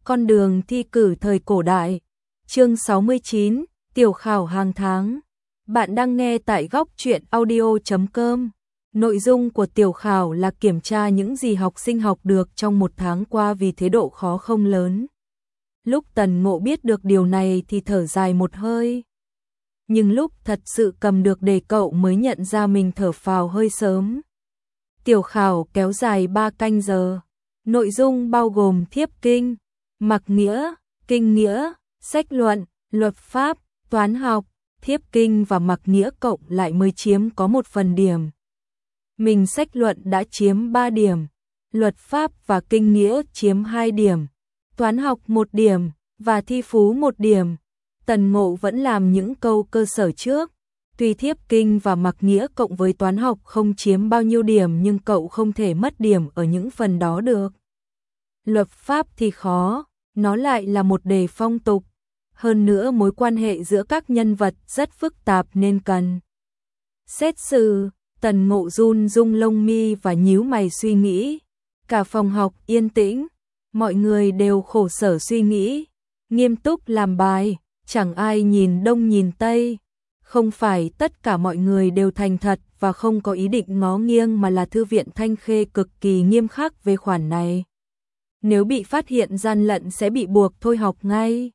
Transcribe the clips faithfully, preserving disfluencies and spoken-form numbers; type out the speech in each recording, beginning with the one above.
Con đường thi cử thời cổ đại. Chương sáu mươi chín, tiểu khảo hàng tháng. Bạn đang nghe tại góc truyện audio chấm com. Nội dung của tiểu khảo là kiểm tra những gì học sinh học được trong một tháng qua, vì thế độ khó không lớn. Lúc Tần Ngộ biết được điều này thì thở dài một hơi. Nhưng lúc thật sự cầm được đề cậu mới nhận ra mình thở phào hơi sớm. Tiểu khảo kéo dài ba canh giờ. Nội dung bao gồm thiếp kinh, mặc nghĩa, kinh nghĩa, sách luận, luật pháp, toán học. Thiếp kinh và mặc nghĩa cộng lại mới chiếm có một phần điểm. Mình sách luận đã chiếm ba điểm, luật pháp và kinh nghĩa chiếm hai điểm, toán học một điểm và thi phú một điểm. Tần Ngộ vẫn làm những câu cơ sở trước. Tuy thiếp kinh và mặc nghĩa cộng với toán học không chiếm bao nhiêu điểm, nhưng cậu không thể mất điểm ở những phần đó được. Luật pháp thì khó, nó lại là một đề phong tục. Hơn nữa mối quan hệ giữa các nhân vật rất phức tạp nên cần xét xử. Tần Ngộ run rung lông mi và nhíu mày suy nghĩ. Cả phòng học yên tĩnh, mọi người đều khổ sở suy nghĩ, nghiêm túc làm bài, chẳng ai nhìn đông nhìn tây. Không phải tất cả mọi người đều thành thật và không có ý định ngó nghiêng, mà là Thư viện Thanh Khê cực kỳ nghiêm khắc về khoản này. Nếu bị phát hiện gian lận sẽ bị buộc thôi học ngay.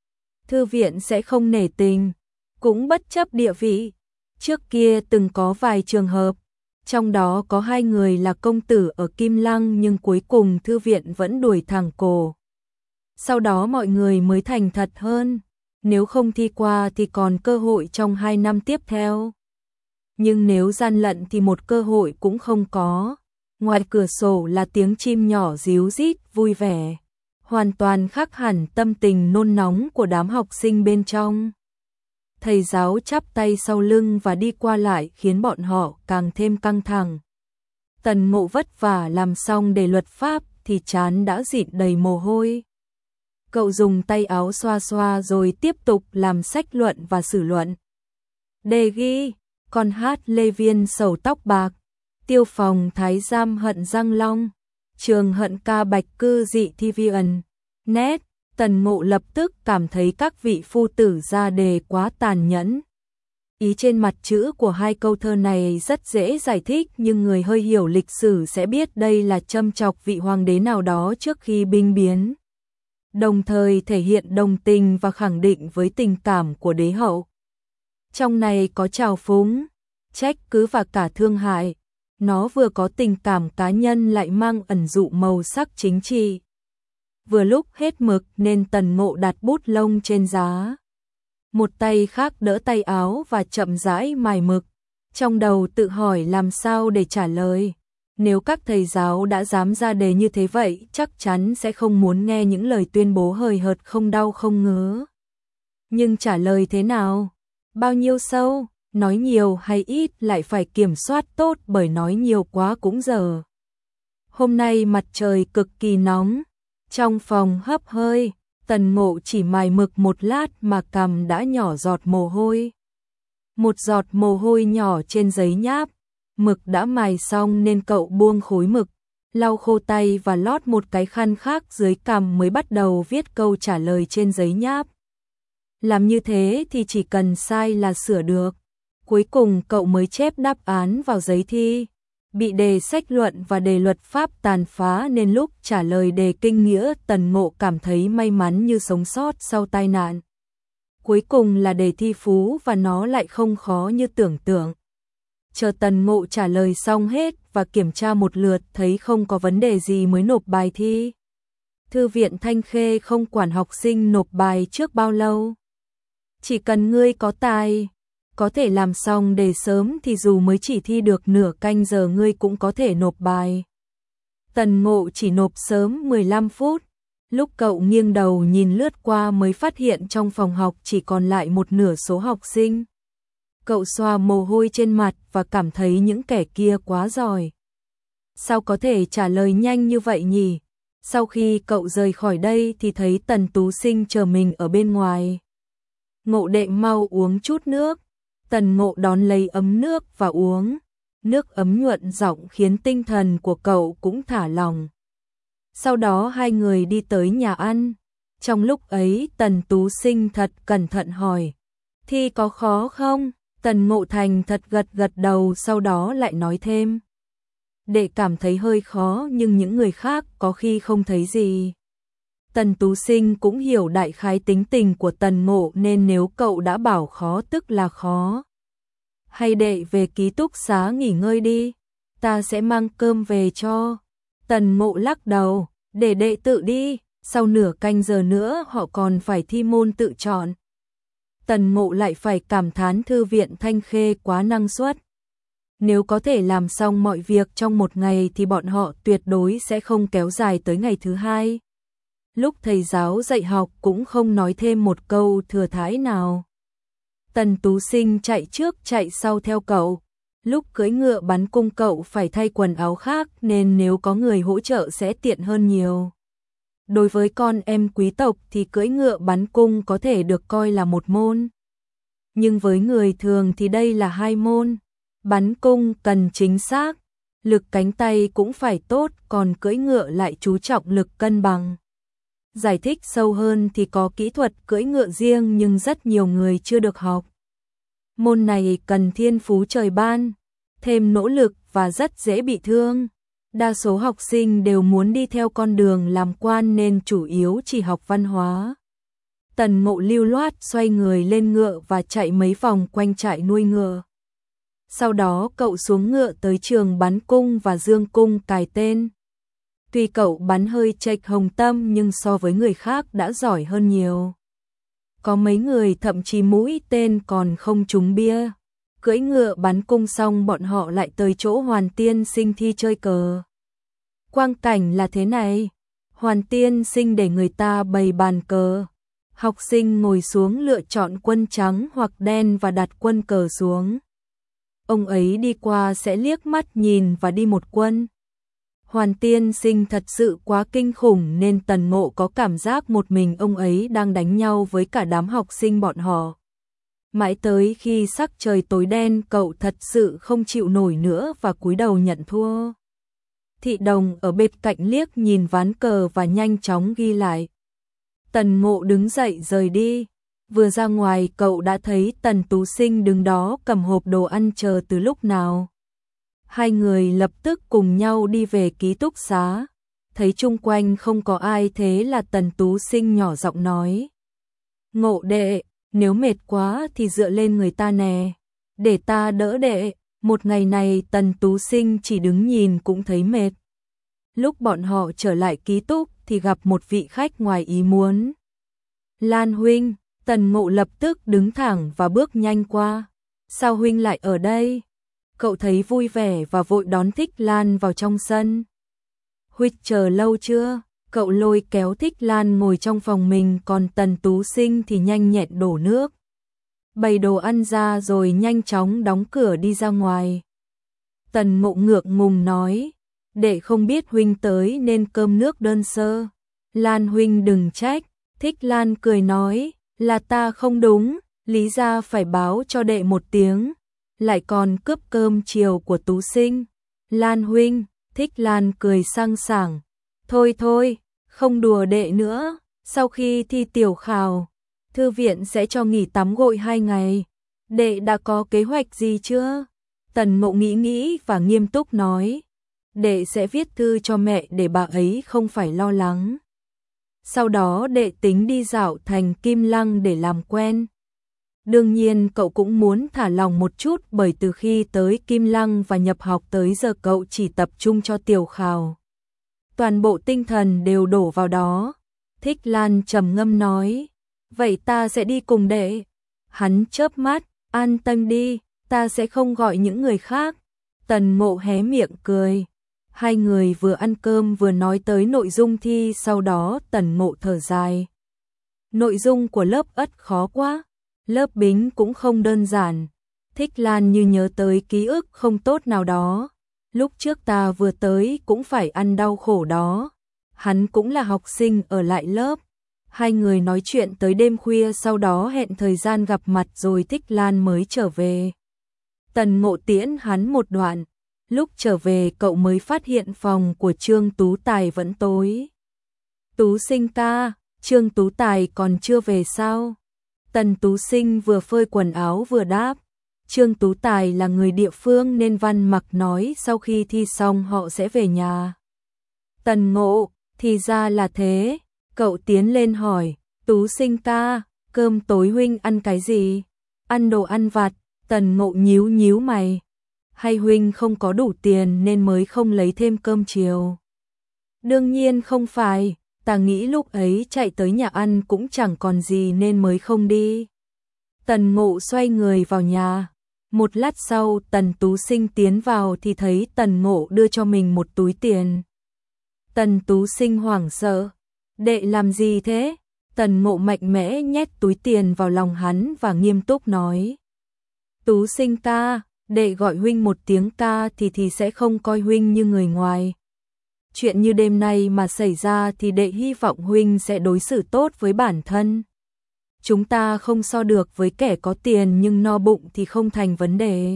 Thư viện sẽ không nể tình, cũng bất chấp địa vị. Trước kia từng có vài trường hợp, trong đó có hai người là công tử ở Kim Lăng, nhưng cuối cùng thư viện vẫn đuổi thẳng cổ. Sau đó mọi người mới thành thật hơn, nếu không thi qua thì còn cơ hội trong hai năm tiếp theo. Nhưng nếu gian lận thì một cơ hội cũng không có. Ngoài cửa sổ là tiếng chim nhỏ ríu rít vui vẻ, hoàn toàn khác hẳn tâm tình nôn nóng của đám học sinh bên trong. Thầy giáo chắp tay sau lưng và đi qua lại khiến bọn họ càng thêm căng thẳng. Tần Ngộ vất vả làm xong đề luật pháp thì trán đã dịn đầy mồ hôi. Cậu dùng tay áo xoa xoa rồi tiếp tục làm sách luận và sử luận. Đề ghi: con hát Lê Viên sầu tóc bạc, tiêu phòng thái giam hận răng long, trường hận ca bạch cư dị thi viên. Nét. Tần Ngộ lập tức cảm thấy các vị phu tử ra đề quá tàn nhẫn. Ý trên mặt chữ của hai câu thơ này rất dễ giải thích, nhưng người hơi hiểu lịch sử sẽ biết đây là châm chọc vị hoàng đế nào đó trước khi binh biến, đồng thời thể hiện đồng tình và khẳng định với tình cảm của đế hậu. Trong này có trào phúng, trách cứ và cả thương hại. Nó vừa có tình cảm cá nhân lại mang ẩn dụ màu sắc chính trị. Vừa lúc hết mực nên Tần Ngộ đặt bút lông trên giá, một tay khác đỡ tay áo và chậm rãi mài mực. Trong đầu tự hỏi làm sao để trả lời. Nếu các thầy giáo đã dám ra đề như thế vậy, chắc chắn sẽ không muốn nghe những lời tuyên bố hời hợt không đau không ngứa. Nhưng trả lời thế nào? Bao nhiêu sâu? Nói nhiều hay ít lại phải kiểm soát tốt, bởi nói nhiều quá cũng dở. Hôm nay mặt trời cực kỳ nóng. Trong phòng hấp hơi, Tần Ngộ chỉ mài mực một lát mà cằm đã nhỏ giọt mồ hôi. Một giọt mồ hôi nhỏ trên giấy nháp. Mực đã mài xong nên cậu buông khối mực, lau khô tay và lót một cái khăn khác dưới cằm mới bắt đầu viết câu trả lời trên giấy nháp. Làm như thế thì chỉ cần sai là sửa được. Cuối cùng cậu mới chép đáp án vào giấy thi. Bị đề sách luận và đề luật pháp tàn phá nên lúc trả lời đề kinh nghĩa, Tần Ngộ cảm thấy may mắn như sống sót sau tai nạn. Cuối cùng là đề thi phú và nó lại không khó như tưởng tượng. Chờ Tần Ngộ trả lời xong hết và kiểm tra một lượt thấy không có vấn đề gì mới nộp bài thi. Thư viện Thanh Khê không quản học sinh nộp bài trước bao lâu. Chỉ cần ngươi có tài, có thể làm xong đề sớm thì dù mới chỉ thi được nửa canh giờ ngươi cũng có thể nộp bài. Tần Ngộ chỉ nộp sớm mười lăm phút. Lúc cậu nghiêng đầu nhìn lướt qua mới phát hiện trong phòng học chỉ còn lại một nửa số học sinh. Cậu xoa mồ hôi trên mặt và cảm thấy những kẻ kia quá giỏi. Sao có thể trả lời nhanh như vậy nhỉ? Sau khi cậu rời khỏi đây thì thấy Tần Tú Sinh chờ mình ở bên ngoài. Ngộ đệ mau uống chút nước. Tần Ngộ đón lấy ấm nước và uống. Nước ấm nhuận giọng khiến tinh thần của cậu cũng thả lỏng. Sau đó hai người đi tới nhà ăn. Trong lúc ấy Tần Tú Sinh thật cẩn thận hỏi, thi có khó không? Tần Ngộ Thành thật gật gật đầu, sau đó lại nói thêm, đệ cảm thấy hơi khó nhưng những người khác có khi không thấy gì. Tần Tú Sinh cũng hiểu đại khái tính tình của Tần Ngộ nên nếu cậu đã bảo khó tức là khó. Hay đệ về ký túc xá nghỉ ngơi đi, ta sẽ mang cơm về cho. Tần Ngộ lắc đầu, để đệ tự đi, sau nửa canh giờ nữa họ còn phải thi môn tự chọn. Tần Ngộ lại phải cảm thán thư viện Thanh Khê quá năng suất. Nếu có thể làm xong mọi việc trong một ngày thì bọn họ tuyệt đối sẽ không kéo dài tới ngày thứ hai. Lúc thầy giáo dạy học cũng không nói thêm một câu thừa thãi nào. Tần Tú Sinh chạy trước chạy sau theo cậu. Lúc cưỡi ngựa bắn cung cậu phải thay quần áo khác nên nếu có người hỗ trợ sẽ tiện hơn nhiều. Đối với con em quý tộc thì cưỡi ngựa bắn cung có thể được coi là một môn. Nhưng với người thường thì đây là hai môn. Bắn cung cần chính xác, lực cánh tay cũng phải tốt, còn cưỡi ngựa lại chú trọng lực cân bằng. Giải thích sâu hơn thì có kỹ thuật cưỡi ngựa riêng nhưng rất nhiều người chưa được học. Môn này cần thiên phú trời ban, thêm nỗ lực và rất dễ bị thương. Đa số học sinh đều muốn đi theo con đường làm quan nên chủ yếu chỉ học văn hóa. Tần Ngộ lưu loát xoay người lên ngựa và chạy mấy vòng quanh trại nuôi ngựa. Sau đó cậu xuống ngựa tới trường bắn cung và dương cung cài tên. Tuy cậu bắn hơi chệch hồng tâm nhưng so với người khác đã giỏi hơn nhiều. Có mấy người thậm chí mũi tên còn không trúng bia. Cưỡi ngựa bắn cung xong bọn họ lại tới chỗ Hoàn Tiên Sinh thi chơi cờ. Quang cảnh là thế này, Hoàn Tiên Sinh để người ta bày bàn cờ. Học sinh ngồi xuống lựa chọn quân trắng hoặc đen và đặt quân cờ xuống. Ông ấy đi qua sẽ liếc mắt nhìn và đi một quân. Hoàn Tiên Sinh thật sự quá kinh khủng nên Tần Ngộ có cảm giác một mình ông ấy đang đánh nhau với cả đám học sinh bọn họ. Mãi tới khi sắc trời tối đen cậu thật sự không chịu nổi nữa và cúi đầu nhận thua. Thị Đồng ở bên cạnh liếc nhìn ván cờ và nhanh chóng ghi lại. Tần Ngộ đứng dậy rời đi. Vừa ra ngoài cậu đã thấy Tần Tú Sinh đứng đó cầm hộp đồ ăn chờ từ lúc nào. Hai người lập tức cùng nhau đi về ký túc xá. Thấy chung quanh không có ai thế là Tần Tú Sinh nhỏ giọng nói. Ngộ đệ, nếu mệt quá thì dựa lên người ta nè. Để ta đỡ đệ. Một ngày này Tần Tú Sinh chỉ đứng nhìn cũng thấy mệt. Lúc bọn họ trở lại ký túc thì gặp một vị khách ngoài ý muốn. Lan huynh. Tần Ngộ lập tức đứng thẳng và bước nhanh qua. Sao huynh lại ở đây? Cậu thấy vui vẻ và vội đón Thích Lan vào trong sân. Huynh chờ lâu chưa? Cậu lôi kéo Thích Lan ngồi trong phòng mình, còn Tần Tú Sinh thì nhanh nhẹn đổ nước. Bày đồ ăn ra rồi nhanh chóng đóng cửa đi ra ngoài. Tần Ngộ ngượng ngùng nói, đệ không biết huynh tới nên cơm nước đơn sơ. Lan huynh đừng trách. Thích Lan cười nói, là ta không đúng, lý ra phải báo cho đệ một tiếng, lại còn cướp cơm chiều của Tú Sinh. Lan huynh. Thích Lan cười sang sảng, thôi thôi, không đùa đệ nữa, sau khi thi tiểu khảo, thư viện sẽ cho nghỉ tắm gội hai ngày, đệ đã có kế hoạch gì chưa? Tần Ngộ nghĩ nghĩ và nghiêm túc nói, đệ sẽ viết thư cho mẹ để bà ấy không phải lo lắng. Sau đó đệ tính đi dạo thành Kim Lăng để làm quen. Đương nhiên cậu cũng muốn thả lòng một chút bởi từ khi tới Kim Lăng và nhập học tới giờ cậu chỉ tập trung cho tiểu khảo. Toàn bộ tinh thần đều đổ vào đó. Thích Lan trầm ngâm nói, vậy ta sẽ đi cùng đệ. Hắn chớp mắt, an tâm đi, ta sẽ không gọi những người khác. Tần Ngộ hé miệng cười. Hai người vừa ăn cơm vừa nói tới nội dung thi, sau đó Tần Ngộ thở dài. Nội dung của lớp Ất khó quá, lớp Bính cũng không đơn giản. Thích Lan như nhớ tới ký ức không tốt nào đó. Lúc trước ta vừa tới cũng phải ăn đau khổ đó. Hắn cũng là học sinh ở lại lớp. Hai người nói chuyện tới đêm khuya, sau đó hẹn thời gian gặp mặt rồi Thích Lan mới trở về. Tần Ngộ tiễn hắn một đoạn. Lúc trở về cậu mới phát hiện phòng của Trương Tú Tài vẫn tối. Tú Sinh ca, Trương Tú Tài còn chưa về sao? Tần Tú Sinh vừa phơi quần áo vừa đáp. Trương Tú Tài là người địa phương nên Văn Mặc nói sau khi thi xong họ sẽ về nhà. Tần Ngộ, thì ra là thế. Cậu tiến lên hỏi, Tú Sinh ca, cơm tối huynh ăn cái gì? Ăn đồ ăn vặt. Tần Ngộ nhíu nhíu mày. Hay huynh không có đủ tiền nên mới không lấy thêm cơm chiều? Đương nhiên không phải, ta nghĩ lúc ấy chạy tới nhà ăn cũng chẳng còn gì nên mới không đi. Tần Ngộ xoay người vào nhà. Một lát sau Tần Tú Sinh tiến vào thì thấy Tần Ngộ đưa cho mình một túi tiền. Tần Tú Sinh hoảng sợ. Đệ làm gì thế? Tần Ngộ mạnh mẽ nhét túi tiền vào lòng hắn và nghiêm túc nói. Tú Sinh ca, đệ gọi huynh một tiếng ca thì thì sẽ không coi huynh như người ngoài. Chuyện như đêm nay mà xảy ra thì đệ hy vọng huynh sẽ đối xử tốt với bản thân. Chúng ta không so được với kẻ có tiền nhưng no bụng thì không thành vấn đề.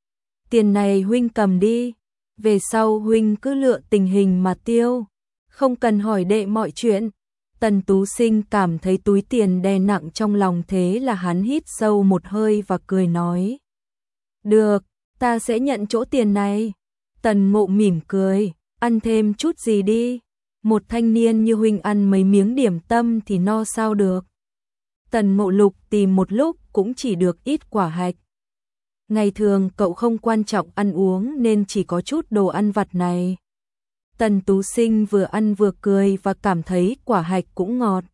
Tiền này huynh cầm đi, về sau huynh cứ lựa tình hình mà tiêu, không cần hỏi đệ mọi chuyện. Tần Tú Sinh cảm thấy túi tiền đè nặng trong lòng, thế là hắn hít sâu một hơi và cười nói. Được, ta sẽ nhận chỗ tiền này. Tần Ngộ mỉm cười, ăn thêm chút gì đi. Một thanh niên như huynh ăn mấy miếng điểm tâm thì no sao được. Tần Ngộ lục tìm một lúc cũng chỉ được ít quả hạch. Ngày thường cậu không quan trọng ăn uống nên chỉ có chút đồ ăn vặt này. Tần Tú Sinh vừa ăn vừa cười và cảm thấy quả hạch cũng ngọt.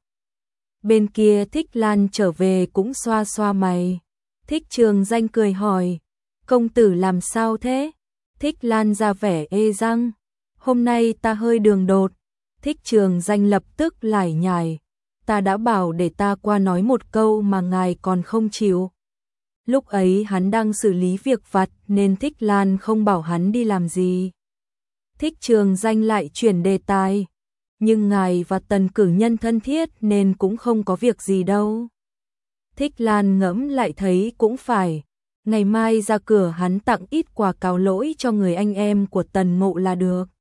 Bên kia Thích Lan trở về cũng xoa xoa mày. Thích Trường Danh cười hỏi, công tử làm sao thế? Thích Lan ra vẻ ê răng, hôm nay ta hơi đường đột. Thích Trường Danh lập tức lải nhải, ta đã bảo để ta qua nói một câu mà ngài còn không chịu. Lúc ấy hắn đang xử lý việc vặt nên Thích Lan không bảo hắn đi làm gì. Thích Trường Danh lại chuyển đề tài, nhưng ngài và Tần cử nhân thân thiết nên cũng không có việc gì đâu. Thích Lan ngẫm lại thấy cũng phải, ngày mai ra cửa hắn tặng ít quà cáo lỗi cho người anh em của Tần Ngộ là được.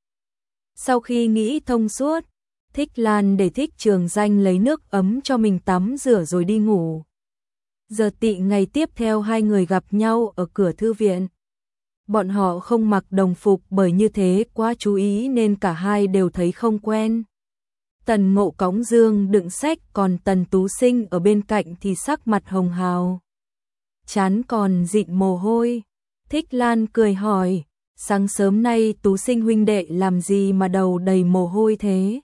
Sau khi nghĩ thông suốt, Thích Lan để Thích Trường Danh lấy nước ấm cho mình tắm rửa rồi đi ngủ. Giờ tị ngày tiếp theo hai người gặp nhau ở cửa thư viện. Bọn họ không mặc đồng phục bởi như thế quá chú ý nên cả hai đều thấy không quen. Tần Ngộ cõng dương đựng sách, còn Tần Tú Sinh ở bên cạnh thì sắc mặt hồng hào, trán còn dịn mồ hôi. Thích Lan cười hỏi, sáng sớm nay Tú Sinh huynh đệ làm gì mà đầu đầy mồ hôi thế?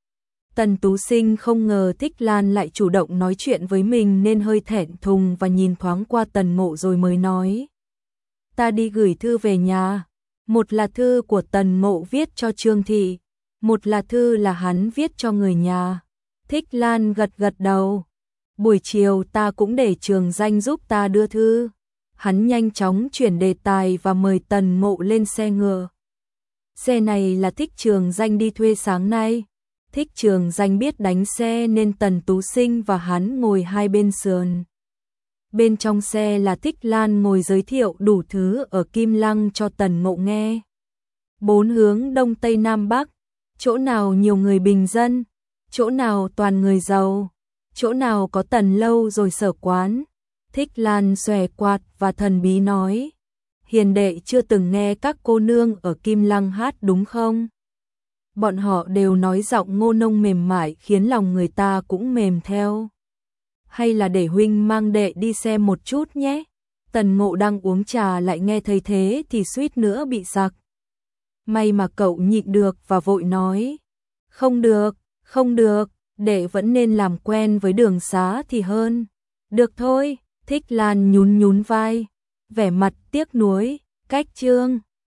Tần Tú Sinh không ngờ Thích Lan lại chủ động nói chuyện với mình nên hơi thẹn thùng và nhìn thoáng qua Tần Ngộ rồi mới nói. Ta đi gửi thư về nhà, một là thư của Tần Ngộ viết cho Trương Thị, một là thư là hắn viết cho người nhà. Thích Lan gật gật đầu, buổi chiều ta cũng để Trường Danh giúp ta đưa thư. Hắn nhanh chóng chuyển đề tài và mời Tần Ngộ lên xe ngựa. Xe này là Thích Trường Danh đi thuê sáng nay. Thích Trường Danh biết đánh xe nên Tần Tú Sinh và hắn ngồi hai bên sườn. Bên trong xe là Thích Lan ngồi giới thiệu đủ thứ ở Kim Lăng cho Tần Ngộ nghe. Bốn hướng Đông Tây Nam Bắc, chỗ nào nhiều người bình dân, chỗ nào toàn người giàu, chỗ nào có Tần lâu rồi Sở quán. Thích Lan xòe quạt và thần bí nói, hiền đệ chưa từng nghe các cô nương ở Kim Lăng hát đúng không? Bọn họ đều nói giọng ngô nông mềm mại khiến lòng người ta cũng mềm theo. Hay là để huynh mang đệ đi xem một chút nhé. Tần Ngộ đang uống trà lại nghe thấy thế thì suýt nữa bị sặc. May mà cậu nhịn được và vội nói, không được, không được, đệ vẫn nên làm quen với đường xá thì hơn. Được thôi. Thích Lan nhún nhún vai, vẻ mặt tiếc nuối, cách Trương